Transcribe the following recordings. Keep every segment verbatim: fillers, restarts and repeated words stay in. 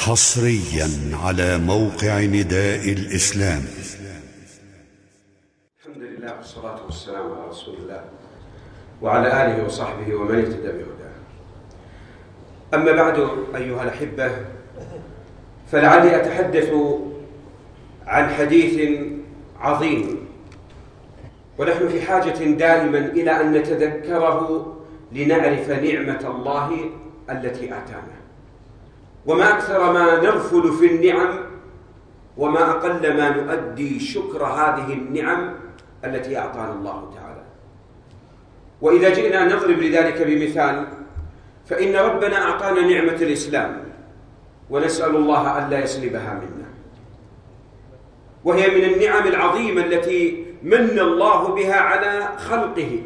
حصريا على موقع نداء الإسلام. الحمد لله والصلاة والسلام على رسول الله وعلى آله وصحبه ومن اهتدى بهداه. أما بعد أيها الأحبة، فلعلي أتحدث عن حديث عظيم، ونحن في حاجة دائما إلى أن نتذكره لنعرف نعمة الله التي آتانا، وما أكثر ما نغفل في النعم، وما أقل ما نؤدي شكر هذه النعم التي أعطانا الله تعالى. وإذا جئنا نضرب لذلك بمثال، فإن ربنا أعطانا نعمة الإسلام، ونسأل الله ألا يسلبها منا، وهي من النعم العظيمة التي من الله بها على خلقه،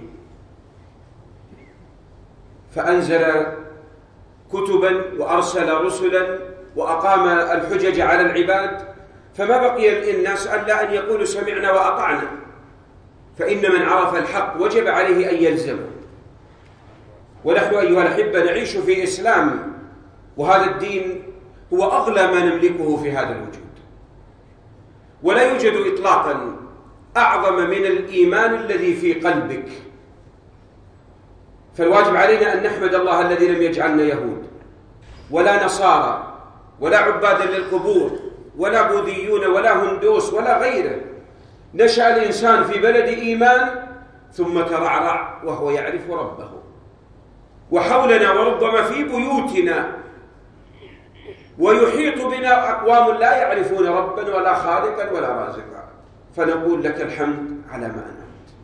فأنزل كتبا وأرسل رسلا وأقام الحجج على العباد، فما بقي للناس ألا أن يقولوا سمعنا وأطعنا، فإن من عرف الحق وجب عليه أن يلزمه. ونحن أيها الأحبة نعيش في إسلام، وهذا الدين هو أغلى ما نملكه في هذا الوجود، ولا يوجد إطلاقا أعظم من الإيمان الذي في قلبك. فالواجب علينا أن نحمد الله الذي لم يجعلنا يهود ولا نصارى ولا عبادا للقبور ولا بوذيون ولا هندوس ولا غيره. نشأ الإنسان في بلد إيمان ثم ترعرع وهو يعرف ربه، وحولنا وربما في بيوتنا ويحيط بنا أقوام لا يعرفون ربا ولا خالقا ولا رازقا، فنقول لك الحمد على ما أنعمت.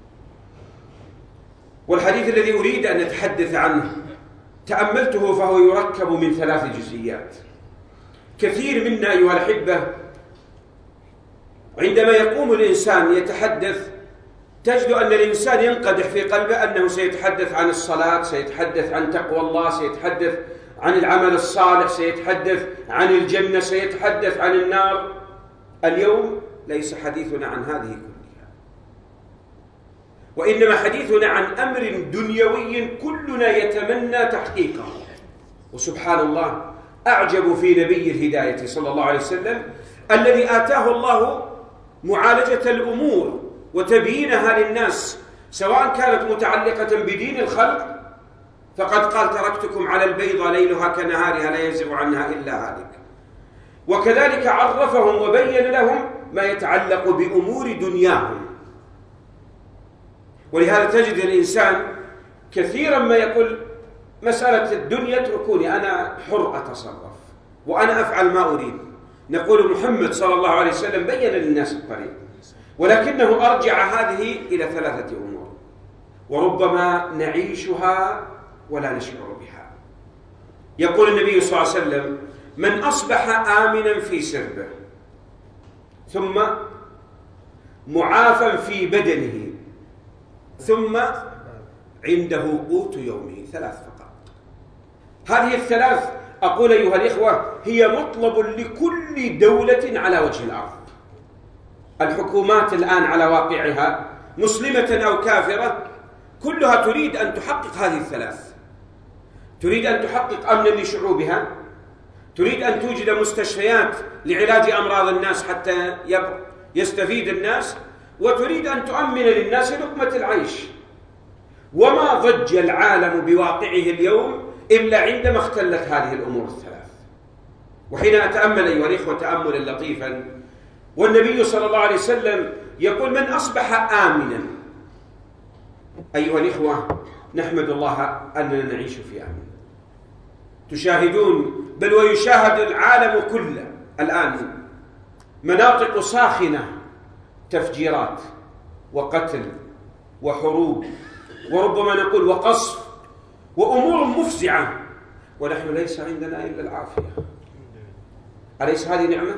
والحديث الذي أريد أن نتحدث عنه تأملته فهو يركب من ثلاث جزئيات. كثير منا أيها الأحبة عندما يقوم الإنسان يتحدث تجد أن الإنسان ينقدح في قلبه أنه سيتحدث عن الصلاة، سيتحدث عن تقوى الله، سيتحدث عن العمل الصالح، سيتحدث عن الجنة، سيتحدث عن النار. اليوم ليس حديثنا عن هذه كلها، وإنما حديثنا عن أمر دنيوي كلنا يتمنى تحقيقه. وسبحان الله، أعجب في نبي الهداية صلى الله عليه وسلم الذي آتاه الله معالجة الأمور وتبيينها للناس، سواء كانت متعلقة بدين الخلق، فقد قال تركتكم على البيضة ليلها كنهارها لا يزيغ عنها إلا هالك. وكذلك عرفهم وبين لهم ما يتعلق بأمور دنياهم. ولهذا تجد الإنسان كثيرا ما يقول مسألة الدنيا اتركوني، أنا حر أتصرف وأنا أفعل ما أريد. نقول محمد صلى الله عليه وسلم بين للناس الطريق، ولكنه أرجع هذه إلى ثلاثة أمور، وربما نعيشها ولا نشعر بها. يقول النبي صلى الله عليه وسلم: من أصبح آمنا في سربه، ثم معافا في بدنه، ثم عنده قوت يومه. ثلاث فقط. هذه الثلاث أقول أيها الإخوة هي مطلب لكل دولة على وجه الأرض. الحكومات الآن على واقعها مسلمة أو كافرة كلها تريد أن تحقق هذه الثلاث. تريد أن تحقق أمنا لشعوبها، تريد أن توجد مستشفيات لعلاج أمراض الناس حتى يستفيد الناس، وتريد أن تؤمن للناس لقمة العيش. وما ضج العالم بواقعه اليوم إلا عندما اختلت هذه الأمور الثلاث. وحين أتأمل أيها الإخوة تأملا لطيفا، والنبي صلى الله عليه وسلم يقول: من أصبح آمنا. أيها الإخوة نحمد الله أننا نعيش في أمن. تشاهدون بل ويشاهد العالم كله الآن مناطق ساخنة، تفجيرات وقتل وحروب، وربما نقول وقصف، وأمور مفزعة، ونحن ليس عندنا إلا العافية. أليس هذه نعمة؟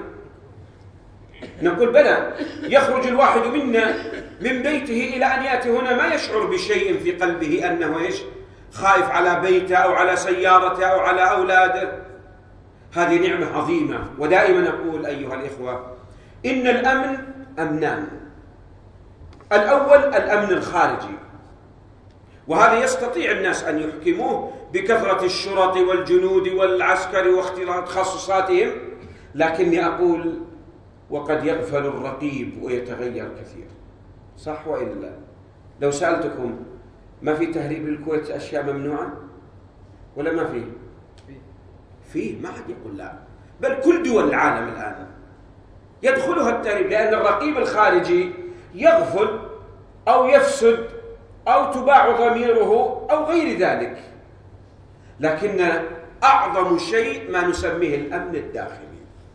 نقول بلى. يخرج الواحد منا من بيته إلى أن يأتي هنا ما يشعر بشيء في قلبه أنه إيش؟ خائف على بيته أو على سيارته أو على أولاده. هذه نعمة عظيمة. ودائما أقول أيها الإخوة إن الأمن أمنان. الأول الأمن الخارجي، وهذا يستطيع الناس أن يحكموه بكثرة الشرط والجنود والعسكر واختلاط تخصصاتهم، لكني أقول وقد يغفل الرقيب ويتغير كثير، صح وإلا لا؟ لو سألتكم ما في تهريب الكويت أشياء ممنوعة ولا ما فيه؟ فيه، ما حد يقول لا، بل كل دول العالم الآن يدخلها التهريب، لأن الرقيب الخارجي يغفل أو يفسد أو تباع ضميره أو غير ذلك. لكن أعظم شيء ما نسميه الأمن الداخلي،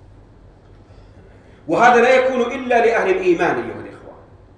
وهذا لا يكون إلا لأهل الإيمان أيها الإخوة.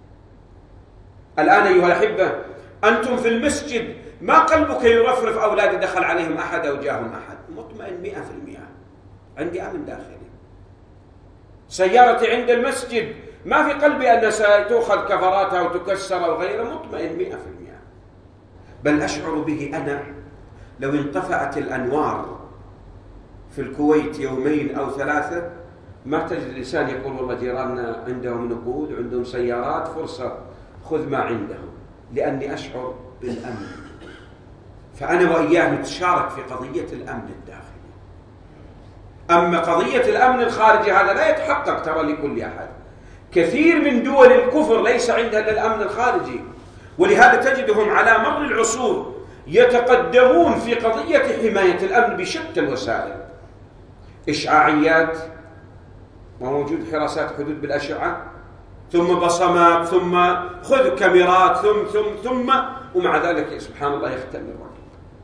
الآن أيها الأحبة أنتم في المسجد ما قلبك يرفرف أولاد دخل عليهم أحد أو جاءهم أحد، مطمئن مئة في المئة عندي أمن داخلي. سيارتي عند المسجد ما في قلبي أن ستأخذ كفراتها وتكسر أو غيره، مطمئن مئة في المئة. بل أشعر به أنا لو انطفأت الأنوار في الكويت يومين أو ثلاثة ما تجد الإنسان يقول والله جيراننا عندهم نقود عندهم سيارات، فرصة خذ ما عندهم، لأني أشعر بالأمن. فأنا وإياه نتشارك في قضية الأمن الداخلي. أما قضية الأمن الخارجي هذا لا يتحقق ترى لكل أحد. كثير من دول الكفر ليس عندها إلا الأمن الخارجي، ولهذا تجدهم على مر العصور يتقدمون في قضية حماية الأمن بشتى الوسائل، إشعاعيات، وموجود حراسات حدود بالأشعة، ثم بصمات، ثم خذ كاميرات، ثم ثم ثم ومع ذلك سبحان الله يختل الرقيب.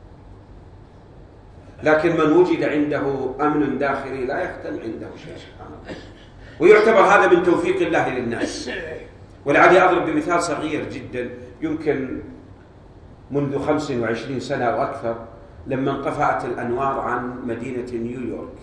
لكن من وجد عنده أمن داخلي لا يختل عنده شيء سبحان الله، ويعتبر هذا من توفيق الله للناس. ولعلي أضرب بمثال صغير جدا، يمكن منذ خمس وعشرين سنة أو أكثر لما انقفأت الأنوار عن مدينة نيويورك،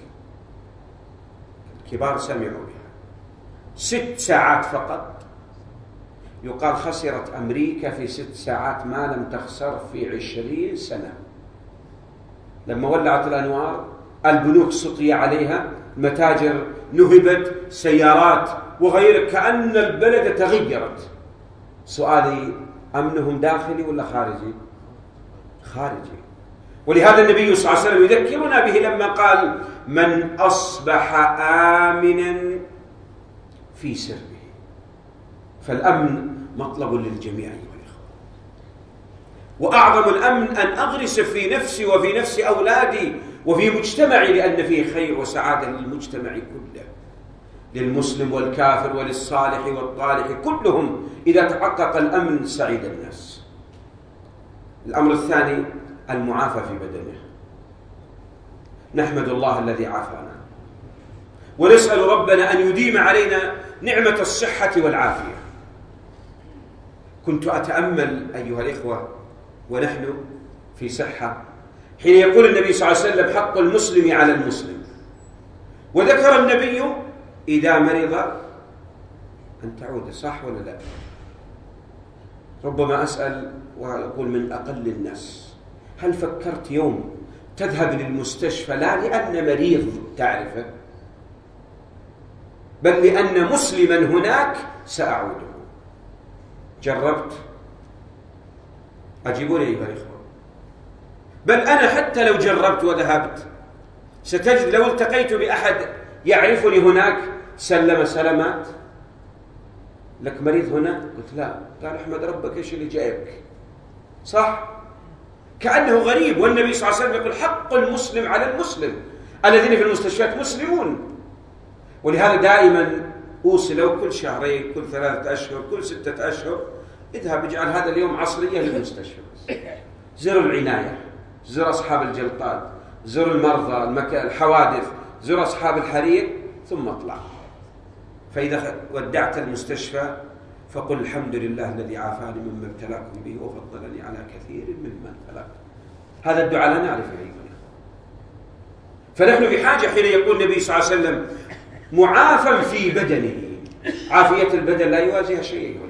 الكبار سمعوا بها، ست ساعات فقط يقال خسرت أمريكا في ست ساعات ما لم تخسر في عشرين سنة. لما ولعت الأنوار البنوك سطي عليها، متاجر نهبت، سيارات وغيره، كأن البلد تغيرت. سؤالي أمنهم داخلي ولا خارجي؟ خارجي. ولهذا النبي صلى الله عليه وسلم يذكرنا به لما قال من أصبح آمنا في سربه. فالأمن مطلب للجميع أيها الإخوة. وأعظم الأمن أن أغرس في نفسي وفي نفس أولادي وفي مجتمعي، لأن فيه خير وسعادة للمجتمع كله، للمسلم والكافر وللصالح والطالح كلهم. إذا تحقق الأمن سعيد الناس. الأمر الثاني المعافى في بدنه. نحمد الله الذي عافانا، ونسأل ربنا أن يديم علينا نعمة الصحة والعافية. كنت أتأمل أيها الإخوة ونحن في صحة حين يقول النبي صلى الله عليه وسلم حق المسلم على المسلم، وذكر النبي إذا مرض أن تعود، صح ولا لا؟ ربما أسأل وأقول من أقل الناس، هل فكرت يوم تذهب للمستشفى لا لأن مريض تعرفه، بل لأن مسلما هناك سأعوده؟ جربت؟ أجيبوني أيها الإخوة. بل أنا حتى لو جربت وذهبت ستجد لو التقيت بأحد يعرفني هناك سلم سلامات، لك مريض هنا؟ قلت لا، قال احمد ربك ايش اللي جايبك، صح؟ كأنه غريب. والنبي صلى الله عليه وسلم يقول حق المسلم على المسلم، الذين في المستشفيات مسلمون. ولهذا دائما أوصي لو كل شهرين، كل ثلاثة أشهر، كل ستة أشهر اذهب اجعل هذا اليوم عصرية للمستشفى، زر العناية، زر أصحاب الجلطات، زر المرضى، المكان، الحوادث، زر أصحاب الحريق، ثم اطلع. فإذا ودعت المستشفى فقل الحمد لله الذي عافاني مما ابتلاكم به وفضلني على كثير ممن ابتلاكم. هذا الدعاء لا نعرفه أيضا. فنحن بحاجة حين يقول النبي صلى الله عليه وسلم معافى في بدنه، عافية البدن لا يوازيها شيء.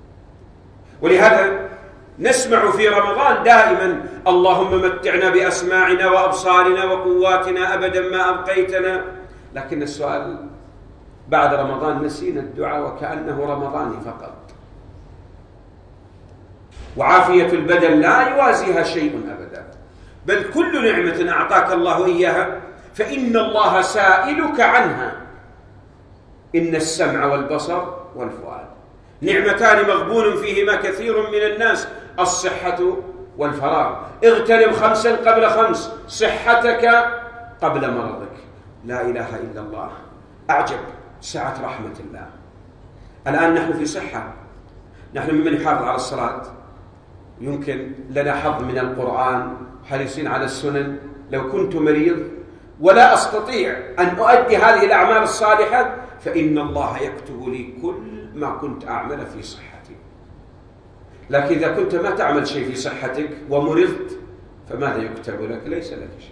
ولهذا نسمع في رمضان دائما اللهم متعنا بأسماعنا وأبصارنا وقواتنا أبدا ما أبقيتنا. لكن السؤال بعد رمضان نسينا الدعاء وكأنه رمضاني فقط. وعافية البدن لا يوازيها شيء أبدا، بل كل نعمة أعطاك الله إياها فإن الله سائلك عنها. إن السمع والبصر والفؤاد نعمتان مغبون فيهما كثير من الناس، الصحة والفراغ. اغتنم خمسا قبل خمس، صحتك قبل مرضك. لا إله إلا الله. أعجب سعة رحمة الله. الآن نحن في صحة، نحن ممن يحافظ على الصلاة، يمكن لنا حظ من القرآن، حريصين على السنن. لو كنت مريض ولا أستطيع أن أؤدي هذه الأعمال الصالحة فإن الله يكتب لي كل ما كنت أعمل في صحتي. لكن إذا كنت ما تعمل شيء في صحتك ومرضت فماذا يكتب لك؟ ليس لك شيء.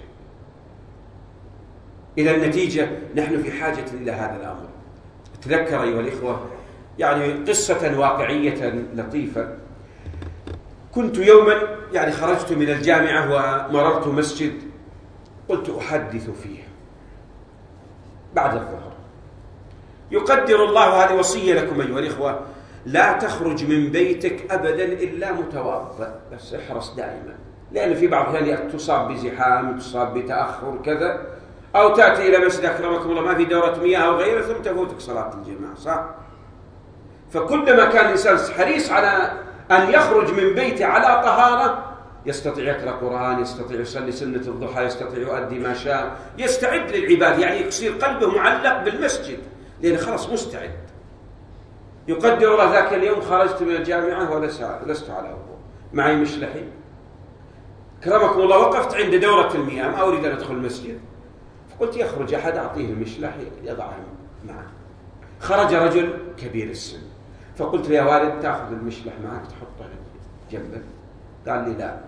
إذا النتيجة نحن في حاجة إلى هذا الأمر. تذكر أيها الإخوة يعني قصة واقعية لطيفة. كنت يوما يعني خرجت من الجامعة ومررت مسجد، قلت أحدث فيه بعد الظهر. يقدر الله، هذه وصية لكم أيها الإخوة، لا تخرج من بيتك أبدا إلا متوضئ، بس احرص دائما، لأن في بعض الأحيان تصاب بزحام، تصاب بتأخر كذا، أو تأتي إلى مسجد أكرمكم الله ما في دورة مياه أو غيره ثم تفوتك صلاة الجماعة، صح؟ فكلما كان الإنسان حريص على أن يخرج من بيته على طهارة يستطيع يقرأ قرآن، يستطيع يصلي سنة الضحى، يستطيع يؤدي ما شاء، يستعد للعباد، يعني يصير قلبه معلق بالمسجد لأنه خلاص مستعد. يقدر الله ذاك اليوم خرجت من الجامعة ولست على وضوء، معي مشلحي، كرمكم الله وقفت عند دورة المياه ما أريد أن أدخل المسجد، فقلت يخرج أحد أعطيه المشلح يضعه معه. خرج رجل كبير السن، فقلت يا والد تأخذ المشلح معك تحطه جنبك؟ قال لي لا.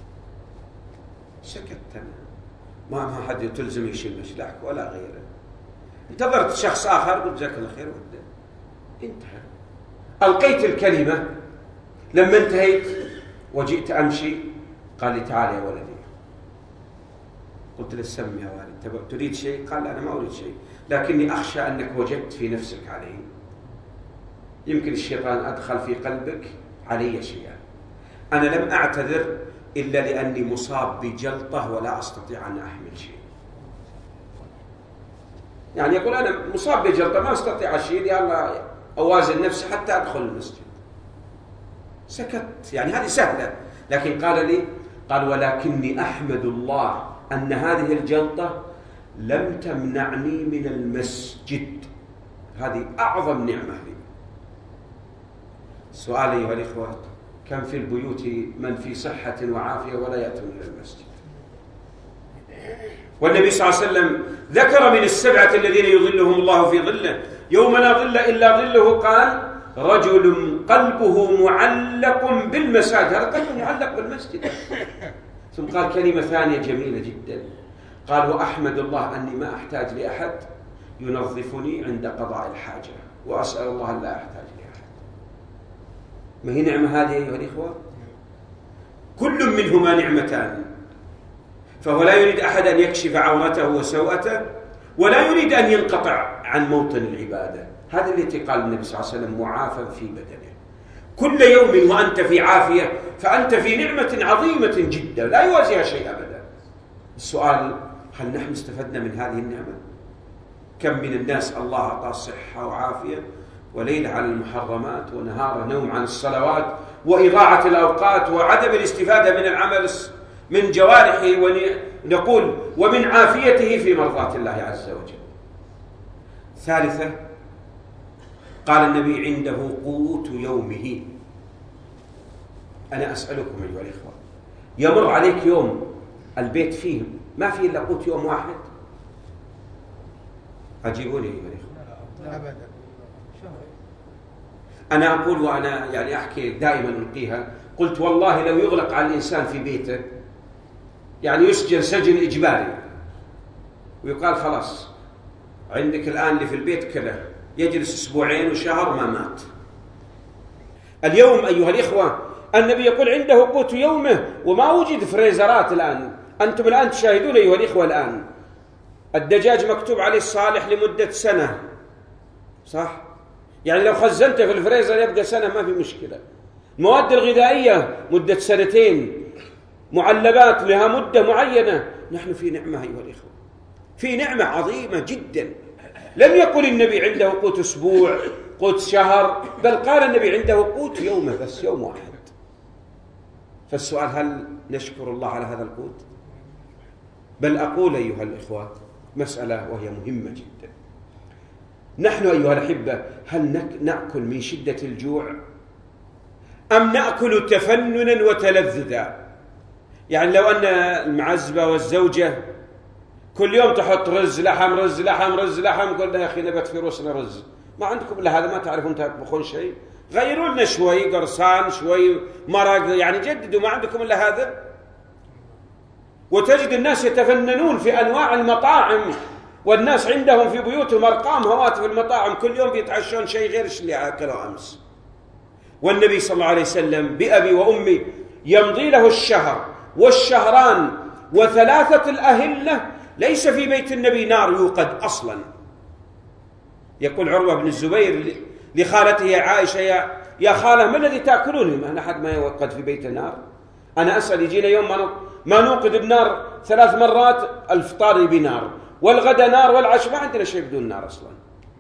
سكت أنا، ما ما حد تلزم يشيل مشلحك ولا غيره. انتظرت شخص آخر، قلت جزاك الله خير وده انتهى. ألقيت الكلمة، لما انتهيت وجئت أمشي قال لي تعال يا ولدي. قلت له سم يا والد، تريد شيء؟ قال أنا ما أريد شيء، لكني أخشى أنك وجدت في نفسك علي، يمكن الشيطان أدخل في قلبك علي شيئا. أنا لم أعتذر إلا لأني مصاب بجلطة ولا أستطيع أن أحمل شيء. يعني يقول أنا مصاب بجلطة ما أستطيع شيء، يا الله أوازن نفسي حتى أدخل المسجد. سكت، يعني هذه سهلة، لكن قال لي قال ولكني أحمد الله أن هذه الجلطة لم تمنعني من المسجد، هذه أعظم نعمة لي. السؤال أيها الإخوة، كم في البيوت من في صحة وعافية ولا يأتون إلى المسجد؟ والنبي صلى الله عليه وسلم ذكر من السبعة الذين يظلهم الله في ظله يوم لا ظل إلا ظله، قال رجل قلبه معلق بالمساجد، هذا قلبه معلق بالمسجد. ثم قال كلمة ثانية جميلة جدا، قال وأحمد الله أني ما أحتاج لأحد ينظفني عند قضاء الحاجة، وأسأل الله أن لا أحتاج لأحد. ما هي نعمة هذه أيها الإخوة؟ كل منهما نعمتان، فهو لا يريد أحد أن يكشف عورته وسوءته، ولا يريد أن ينقطع عن موطن العبادة. هذا التي قال النبي صلى الله عليه وسلم معافى في بدنه. كل يوم وأنت في عافية فأنت في نعمة عظيمة جدا لا يوازيها شيء أبدا. السؤال، هل نحن استفدنا من هذه النعمة؟ كم من الناس الله أعطاه صحة وعافية وليل على المحرمات ونهار نوم عن الصلوات وإضاعة الأوقات وعدم الاستفادة من العمل من جوارحه، ونقول ومن عافيته في مرضاة الله عز وجل. ثالثة، قال النبي عنده قوت يومه. أنا أسألكم أيها الإخوة، يمر عليك يوم البيت فيه ما فيه إلا قوت يوم واحد؟ أجيبوني أيها الإخوة. أبدا. أنا أقول وأنا يعني أحكي دائما ألقيها، قلت والله لو يغلق على الإنسان في بيته، يعني يسجن سجن إجباري ويقال خلاص عندك الآن اللي في البيت كذا، يجلس أسبوعين وشهر ما مات. اليوم أيها الإخوة النبي يقول عنده قوت يومه، وما وجد فريزرات الآن. أنتم الآن تشاهدون أيها الإخوة الآن الدجاج مكتوب عليه الصالح لمدة سنة، صح؟ يعني لو خزنته في الفريزر يبقى سنة ما في مشكلة. المواد الغذائية مدة سنتين، معلبات لها مدة معينة. نحن في نعمة أيها الإخوة، في نعمة عظيمة جدا. لم يقل النبي عنده قوت أسبوع، قوت شهر، بل قال النبي عنده قوت يومه بس، يوم واحد. فالسؤال هل نشكر الله على هذا القوت؟ بل أقول أيها الإخوة مسألة وهي مهمة جدا. نحن أيها الأحبة هل نأكل من شدة الجوع أم نأكل تفننا وتلذذا؟ يعني لو أن المعزبة والزوجة كل يوم تحط رز لحم رز لحم رز لحم، قلنا يا أخي نبت في روسنا رز، ما عندكم إلا هذا، ما تعرفون تطبخون شيء، غيروا لنا شوي قرصان شوي مرق، يعني جددوا، ما عندكم إلا هذا. وتجد الناس يتفننون في أنواع المطاعم، والناس عندهم في بيوتهم أرقام هواتف المطاعم، كل يوم بيتعشون شيء غير اللي أكلوا أمس. والنبي صلى الله عليه وسلم بأبي وأمي يمضي له الشهر والشهران وثلاثة الأهلة ليس في بيت النبي نار يوقد أصلا. يقول عروة بن الزبير لخالته عائشة: يا يا خالة ما الذي تأكلونه؟ ما أحد ما يوقد في بيت النار. أنا أسأل يجينا يوم ما نوقد النار ثلاث مرات، الفطار بنار والغدا نار والعشاء، ما عندنا شيء بدون نار أصلا.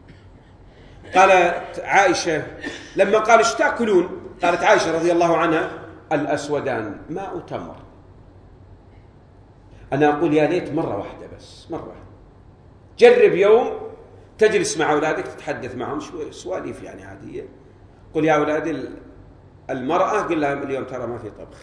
قالت عائشة لما قال ايش تأكلون؟ قالت عائشة رضي الله عنها: الأسودان ماء تمر. أنا أقول يا ليت مرة واحدة بس، مرة واحدة. جرب يوم تجلس مع أولادك تتحدث معهم شوي سواليف يعني عادية، قل يا أولادي المرأة قل لها اليوم ترى ما في طبخ،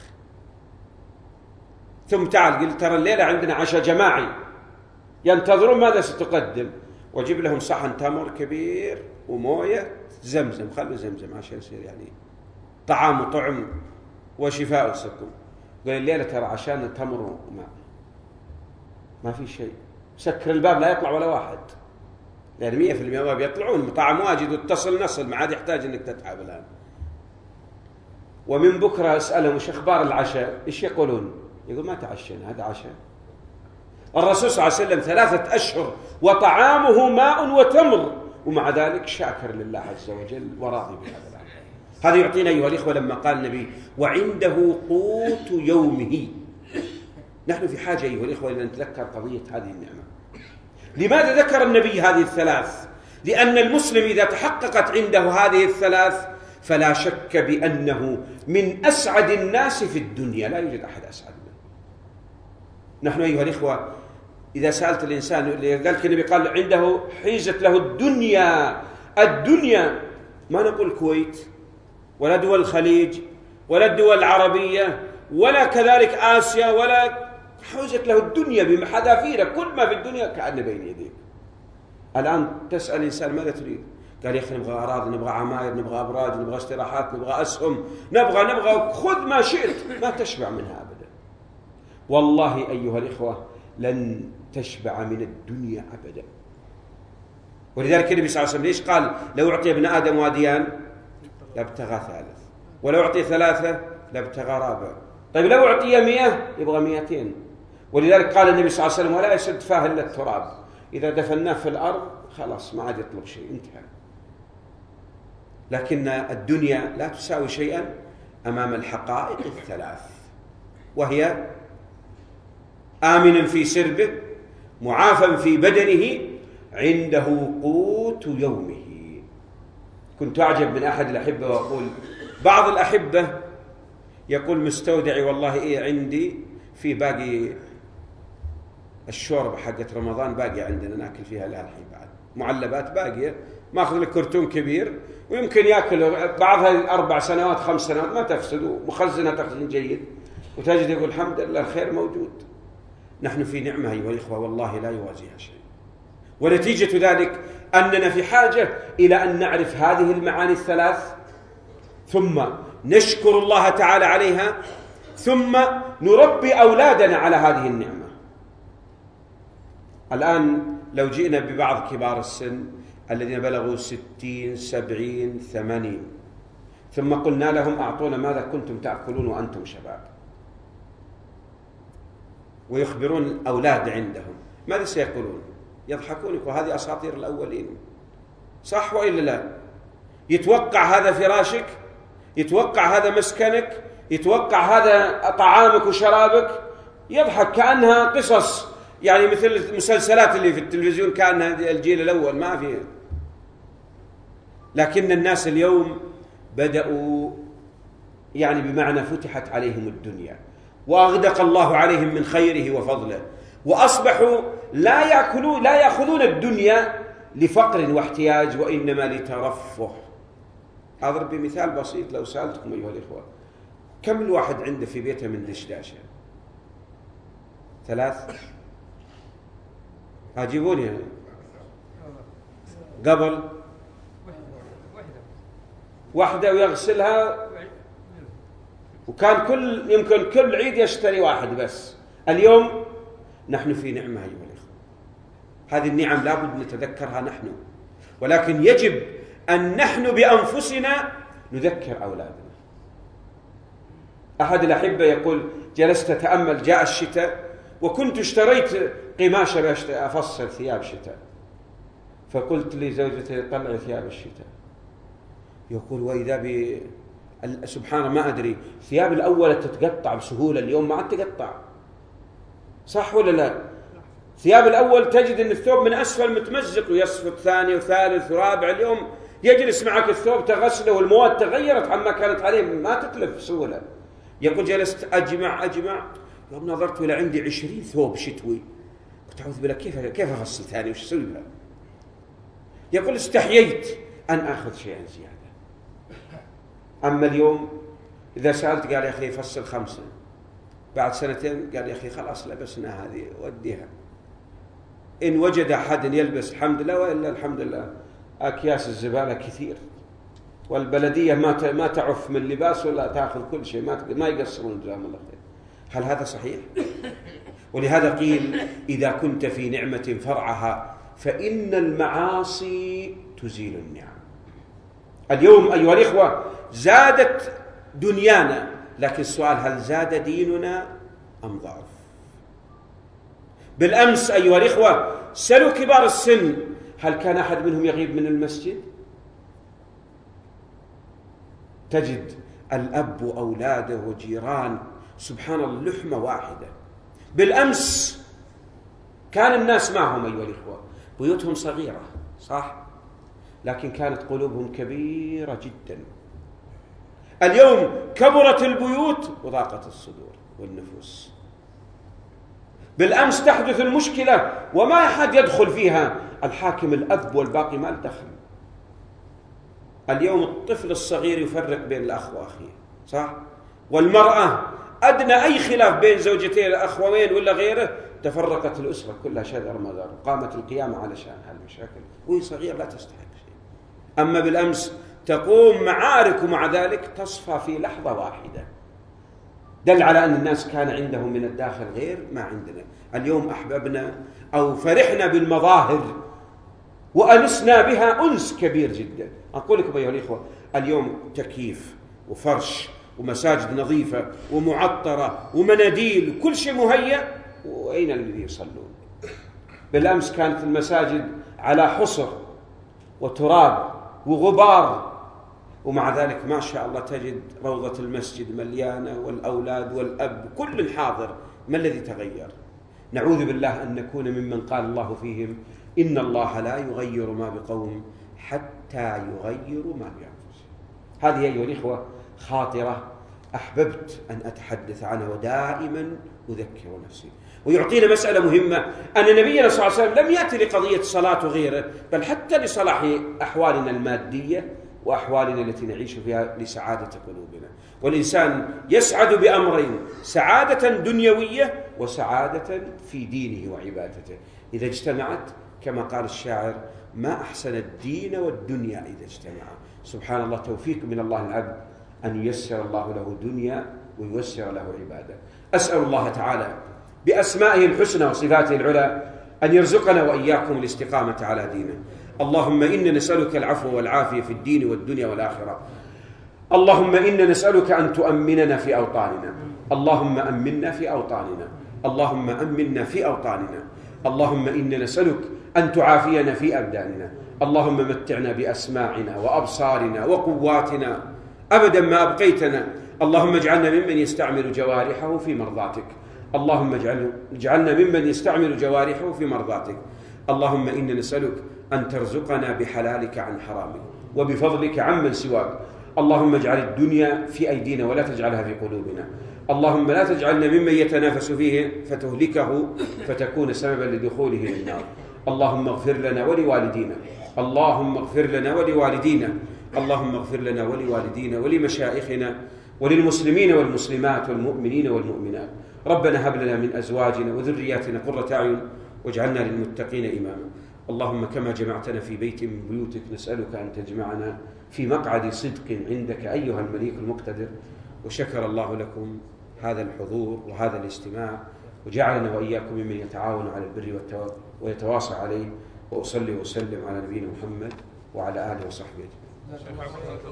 ثم تعال قل ترى الليلة عندنا عشاء جماعي ينتظرون ماذا ستقدم، وجيب لهم صحن تمر كبير وموية زمزم، خلوا زمزم عشان يصير يعني طعام وطعم وشفاء وسكن. قال الليلة ترى عشان تمر وماء، ما في شيء، سكر الباب لا يطلع ولا واحد، يعني مية في المية ما بيطلعون، طعام واجد واتصل نصل، ما عاد يحتاج انك تتعب الآن. ومن بكرة أسألهم وش أخبار العشاء، إيش يقولون؟ يقول ما تعشينا، هذا عشاء. الرسول صلى الله عليه وسلم ثلاثة أشهر وطعامه ماء وتمر، ومع ذلك شاكر لله عز وجل وراضي بهذا الأمر. هذا يعطينا أيها الإخوة لما قال النبي: وعنده قوت يومه. نحن في حاجة أيها الإخوة أن نتذكر قضية هذه النعمة. لماذا ذكر النبي هذه الثلاث؟ لأن المسلم إذا تحققت عنده هذه الثلاث فلا شك بأنه من أسعد الناس في الدنيا، لا يوجد أحد أسعد منه. نحن أيها الإخوة إذا سألت الإنسان، قال النبي قال عنده حيزت له الدنيا، الدنيا ما نقول الكويت ولا دول الخليج ولا الدول العربية ولا كذلك آسيا، ولا حوزت له الدنيا بحذافيرها، كل ما في الدنيا كأنه بين يديك. الآن تسأل إنسان ماذا تريد؟ قال يا أخي نبغى أراضي، نبغى عماير، نبغى أبراج، نبغى استراحات، نبغى أسهم، نبغى نبغى خذ ما شئت، ما تشبع منها أبدا. والله أيها الإخوة لن تشبع من الدنيا أبدا. ولذلك النبي صلى الله عليه وسلم ليش قال لو أعطي ابن آدم واديان لابتغى ثالث، ولو أعطي ثلاثة لابتغى رابع. طيب لو أعطي مئة يبغى مئتين. ولذلك قال النبي صلى الله عليه وسلم: ولا يسد فاه إلا التراب، إذا دفناه في الأرض خلاص ما عاد يطلب شيء، انتهى. لكن الدنيا لا تساوي شيئا أمام الحقائق الثلاث، وهي آمن في سربه، معافى في بدنه، عنده قوت يومه. كنت أعجب من أحد الأحبة وأقول: بعض الأحبة يقول مستودعي والله إيه عندي في باقي الشوربة حقت رمضان باقي عندنا ناكل فيها لها الحين، بعد معلبات باقية، ماخذ لك كرتون كبير ويمكن ياكل بعضها أربع سنوات خمس سنوات ما تفسد، ومخزنها تخزين جيد، وتجد يقول الحمد لله الخير موجود. نحن في نعمة أيها الإخوة والله لا يوازيها شيء، ونتيجة ذلك أننا في حاجة إلى أن نعرف هذه المعاني الثلاث، ثم نشكر الله تعالى عليها، ثم نربي أولادنا على هذه النعمة. الآن لو جئنا ببعض كبار السن الذين بلغوا ستين سبعين ثمانين ثم قلنا لهم أعطونا ماذا كنتم تأكلون وأنتم شباب، ويخبرون الأولاد عندهم، ماذا سيقولون؟ يضحكون، وهذه أساطير الأولين، صح وإلا لا؟ يتوقع هذا فراشك يتوقع هذا مسكنك، يتوقع هذا طعامك وشرابك، يضحك كأنها قصص، يعني مثل المسلسلات اللي في التلفزيون، كأنها الجيل الأول ما فيه. لكن الناس اليوم بدأوا يعني بمعنى فتحت عليهم الدنيا وأغدق الله عليهم من خيره وفضله، وأصبحوا لا يأكلون لا يأخذون الدنيا لفقر واحتياج، وإنما لترفه. أضرب بمثال بسيط، لو سألتكم أيها الإخوة كم الواحد عنده في بيته من دشداشة؟ ثلاث؟ أجيبوني قبل واحدة ويغسلها، وكان كل يمكن كل عيد يشتري واحد بس. اليوم نحن في نعمة أيها الإخوة، هذه النعم لابد نتذكرها نحن، ولكن يجب أن نحن بأنفسنا نذكر أولادنا. أحد الأحبة يقول: جلست أتأمل، جاء الشتاء وكنت اشتريت قماشة أفصل ثياب شتاء، فقلت لزوجتي: طلعي ثياب الشتاء. يقول: وإذا ب سبحان ما أدري، ثياب الأول تتقطع بسهولة، اليوم ما عاد تقطع، صح ولا لا؟ ثياب الأول تجد أن الثوب من أسفل متمزق ويصفط، ثاني وثالث ورابع. اليوم يجلس معك الثوب تغسله والمواد تغيرت عما كانت عليه، ما تتلف بسهولة. يقول: جلست أجمع أجمع يوم نظرت إلى عندي عشرين ثوب شتوي، قلت: أعوذ بالله، كيف كيف أفصل ثاني، وش أسوي بها؟ يقول: استحييت أن أخذ شيئا زيادة. أما اليوم إذا سألت قال: يا أخي فصل خمسة، بعد سنتين قال: يا أخي خلاص لبسنا هذه وديها. إن وجد أحد يلبس الحمد لله، وإلا الحمد لله أكياس الزبالة كثير، والبلدية ما ما تعف من لباس ولا تأخذ كل شيء، ما ما يقصرون جزاهم الله خير. هل هذا صحيح؟ ولهذا قيل: إذا كنت في نعمة فرعها فإن المعاصي تزيل النعم. اليوم أيها الإخوة زادت دنيانا، لكن السؤال: هل زاد ديننا أم ضعف؟ بالأمس أيها الإخوة سلوا كبار السن، هل كان أحد منهم يغيب من المسجد؟ تجد الأب وأولاده وجيران، سبحان الله، لحمة واحدة. بالأمس كان الناس معهم أيها الإخوة، بيوتهم صغيرة صح، لكن كانت قلوبهم كبيرة جدا. اليوم كبرت البيوت وضاقت الصدور والنفوس. بالأمس تحدث المشكلة وما أحد يدخل فيها، الحاكم الأب والباقي ما دخل. اليوم الطفل الصغير يفرق بين الأخ وأخيه صح، والمرأة أدنى أي خلاف بين زوجتين الأخوين ولا غيره تفرقت الأسرة كلها شذر مذر، قامت القيامة علشان هالمشاكل وهي صغير لا تستحق شيء. أما بالأمس تقوم معارك ومع ذلك تصفى في لحظة واحدة، دل على أن الناس كان عندهم من الداخل غير ما عندنا. اليوم أحببنا أو فرحنا بالمظاهر وأنسنا بها أنس كبير جدا. أقول لكم أيها الإخوة اليوم تكييف وفرش ومساجد نظيفة ومعطرة ومناديل وكل شيء مهيأ، وأين الذي يصلون؟ بالأمس كانت المساجد على حصر وتراب وغبار، ومع ذلك ما شاء الله تجد روضة المسجد مليانة والأولاد والأب كل حاضر. ما الذي تغير؟ نعوذ بالله أن نكون ممن قال الله فيهم: إن الله لا يغير ما بقوم حتى يغيروا ما بأنفسهم. هذه أيها الإخوة خاطرة أحببت أن أتحدث عنها ودائما أذكر نفسي. ويعطينا مسألة مهمة، أن نبينا صلى الله عليه وسلم لم يأتي لقضية صلاة وغيره، بل حتى لصلاح أحوالنا المادية وأحوالنا التي نعيش فيها لسعادة قلوبنا. والإنسان يسعد بأمرين: سعادة دنيوية وسعادة في دينه وعبادته. إذا اجتمعت كما قال الشاعر: ما أحسن الدين والدنيا إذا اجتمعا. سبحان الله، توفيق من الله العبد أن ييسر الله له دنيا وييسر له عبادة. أسأل الله تعالى بأسمائه الحسنى وصفاته العلى أن يرزقنا وإياكم الاستقامة على دينه. اللهم إنا نسألك العفو والعافية في الدين والدنيا والآخرة. اللهم إنا نسألك أن تؤمننا في أوطاننا. اللهم أمنا في أوطاننا. اللهم أمنا في أوطاننا. اللهم إنا نسألك أن تعافينا في أبداننا. اللهم متعنا بأسماعنا وأبصارنا وقواتنا أبدا ما أبقيتنا. اللهم اجعلنا ممن يستعمل جوارحه في مرضاتك. اللهم اجعلنا ممن يستعمل جوارحه في مرضاتك. اللهم إنا نسألك أن ترزقنا بحلالك عن حرامك وبفضلك عمن سواك. اللهم اجعل الدنيا في أيدينا ولا تجعلها في قلوبنا. اللهم لا تجعلنا ممن يتنافس فيه فتهلكه فتكون سببا لدخوله للنار. اللهم اغفر لنا ولوالدينا. اللهم اغفر لنا ولوالدينا. اللهم اغفر لنا ولوالدينا ولمشائخنا وللمسلمين والمسلمات والمؤمنين والمؤمنات. ربنا هب لنا من أزواجنا وذرياتنا قرة أعين واجعلنا للمتقين إماما. اللهم كما جمعتنا في بيت من بيوتك نسألك أن تجمعنا في مقعد صدق عندك أيها المليك المقتدر. وشكر الله لكم هذا الحضور وهذا الاستماع، وجعلنا وإياكم ممن يتعاون على البر ويتواصى عليه. وأصلي وسلم على نبينا محمد وعلى آله وصحبه أجمعين.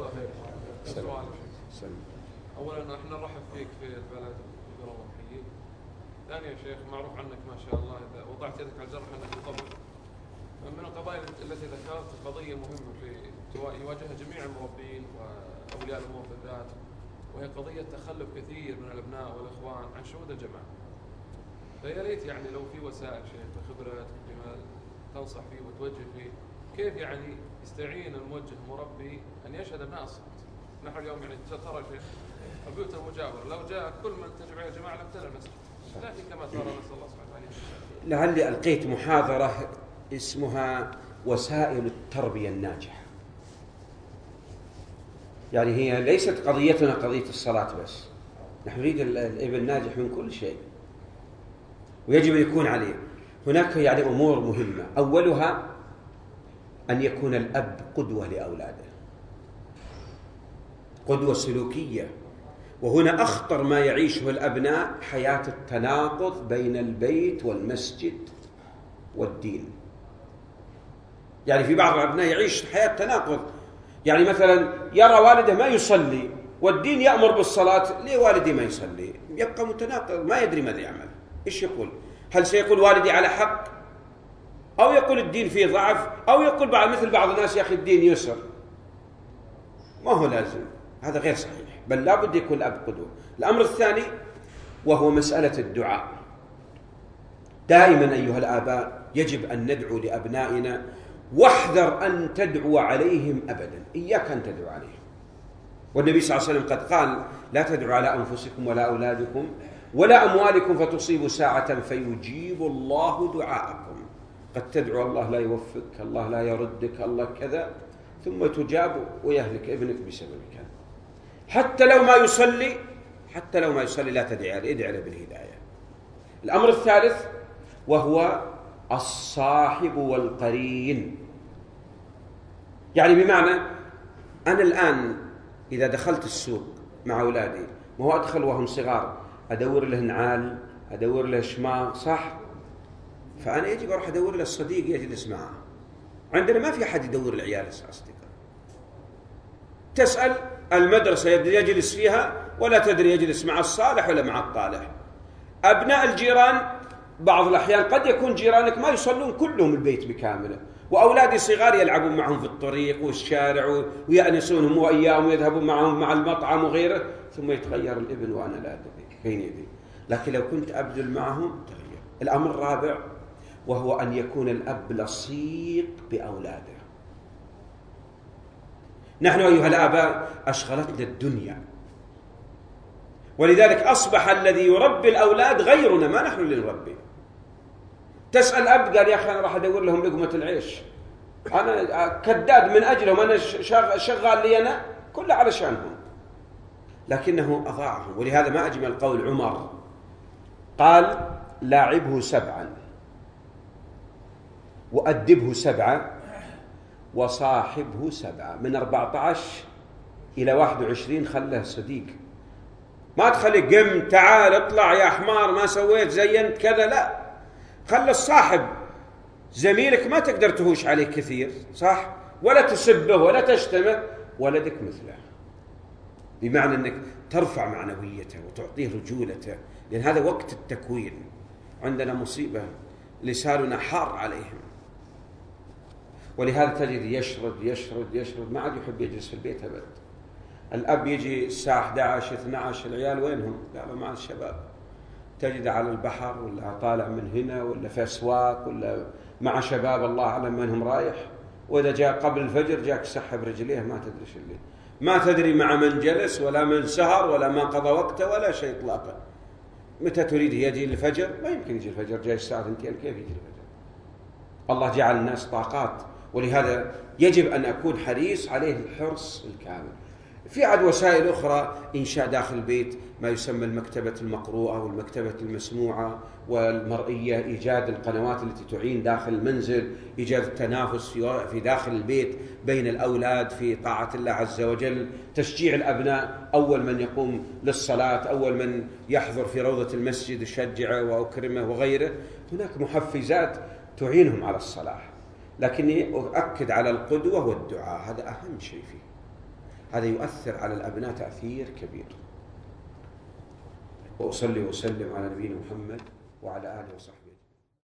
أولا نحن نرحب فيك في البلد ونحييك. ثانيا يا شيخ معروف عنك ما شاء الله إذا وضعت يدك على الجرح أنك مطبق. من القضايا التي ذكرت قضية مهمة في يواجهها جميع المربين وأولياء الأمور بالذات، وهي قضية تخلف كثير من الأبناء والإخوان عن شهود الجماعة. فيا ريت يعني لو في وسائل شيخ بخبرتك بما تنصح فيه وتوجه فيه، كيف يعني يستعين الموجه المربي أن يشهد أبناء الصلاة. نحن اليوم يعني ترى شيخ البيوت المجاورة لو جاء كل من تجمع يا جماعة لامتلأ المسجد، لكن كما ترى نسأل الله سبحانه وتعالى. لعلي ألقيت محاضرة اسمها وسائل التربية الناجحة. يعني هي ليست قضيتنا قضية الصلاة بس، نحن نريد الابن ناجح من كل شيء ويجب أن يكون عليه. هناك يعني أمور مهمة، أولها أن يكون الأب قدوة لأولاده، قدوة سلوكية. وهنا أخطر ما يعيشه الأبناء حياة التناقض بين البيت والمسجد والدين. يعني في بعض الأبناء يعيش حياة تناقض، يعني مثلا يرى والده ما يصلي والدين يأمر بالصلاة، ليه والدي ما يصلي؟ يبقى متناقض ما يدري ماذا يعمل. إيش يقول؟ هل سيقول والدي على حق، أو يقول الدين فيه ضعف، أو يقول بعض مثل بعض الناس يا أخي الدين يسر؟ ما هو لازم، هذا غير صحيح، بل لا بد يكون الأب قدوة. الأمر الثاني وهو مسألة الدعاء. دائما أيها الآباء يجب أن ندعو لأبنائنا، واحذر أن تدعو عليهم أبدا، إياك أن تدعو عليهم. والنبي صلى الله عليه وسلم قد قال لا تدعوا على أنفسكم ولا أولادكم ولا أموالكم فتصيبوا ساعة فيجيب الله دعاءكم. قد تدعو الله لا يوفقك، الله لا يردك، الله كذا، ثم تجاب ويهلك ابنك بسببك. حتى لو ما يصلي، حتى لو ما يصلي لا تدعي عليه، ادعي له بالهداية. الأمر الثالث وهو الصاحب والقرين. يعني بمعنى أنا الآن إذا دخلت السوق مع أولادي، ما هو أدخل وهم صغار أدور له نعال، أدور له شماغ، صح؟ فأنا يجب أروح أدور له الصديق يجلس معه. عندنا ما في أحد يدور العيال أصدقاء. تسأل المدرسة يجلس فيها ولا تدري يجلس مع الصالح ولا مع الطالح. أبناء الجيران بعض الأحيان قد يكون جيرانك ما يصلون كلهم البيت بكامله، وأولادي صغار يلعبون معهم في الطريق والشارع ويأنسونهم وإياهم ويذهبون معهم مع المطعم وغيره، ثم يتغير الابن وأنا لا أدري كين يدري. لكن لو كنت أبذل معهم تغير. الأمر الرابع وهو أن يكون الأب لصيق بأولاده. نحن أيها الآباء أشغلتنا الدنيا، ولذلك أصبح الذي يربي الأولاد غيرنا، ما نحن اللي نربي. تسأل أب قال يا أخي أنا راح أدور لهم لقمة العيش، أنا كداد من أجلهم، أنا شغال لي أنا كله علشانهم، لكنه أضاعهم. ولهذا ما أجمل قول عمر، قال لاعبه سبعا وأدبه سبعة وصاحبه سبعة. من أربعة عشر إلى واحد وعشرين خله صديق، ما تخلي قم تعال اطلع يا حمار ما سويت زينت كذا، لا، خلي الصاحب زميلك ما تقدر تهوش عليه كثير، صح؟ ولا تسبه ولا تشتمه، ولدك مثله، بمعنى أنك ترفع معنويته وتعطيه رجولته، لأن هذا وقت التكوين. عندنا مصيبة لساننا حار عليهم، ولهذا تجد يشرد يشرد يشرد ما عاد يحب يجلس في البيت أبدا. الأب يجي الساعة إحدى عشر اثني عشر، العيال وينهم؟ قالوا مع الشباب. تجد على البحر ولا طالع من هنا ولا في أسواق ولا مع شباب الله أعلم وينهم رايح. وإذا جاء قبل الفجر جاك سحب رجليه ما تدري شو اللي، ما تدري مع من جلس ولا من سهر ولا ما قضى وقته ولا شيء إطلاقا. متى تريد يجي الفجر؟ ما يمكن يجي الفجر، جاي الساعة اثنتين كيف يجي الفجر؟ الله جعل الناس طاقات، ولهذا يجب أن أكون حريص عليه الحرص الكامل. في عد وسائل أخرى، إنشاء داخل البيت ما يسمى المكتبة المقروءة والمكتبة المسموعة والمرئية، إيجاد القنوات التي تعين داخل المنزل، إيجاد التنافس في داخل البيت بين الأولاد في طاعة الله عز وجل، تشجيع الأبناء، أول من يقوم للصلاة، أول من يحضر في روضة المسجد أشجعه وأكرمه وغيره. هناك محفزات تعينهم على الصلاح، لكني أؤكد على القدوة والدعاء، هذا أهم شيء فيه، هذا يؤثر على الأبناء تأثير كبير. وأصلي وسلم على نبينا محمد وعلى آله وصحبه.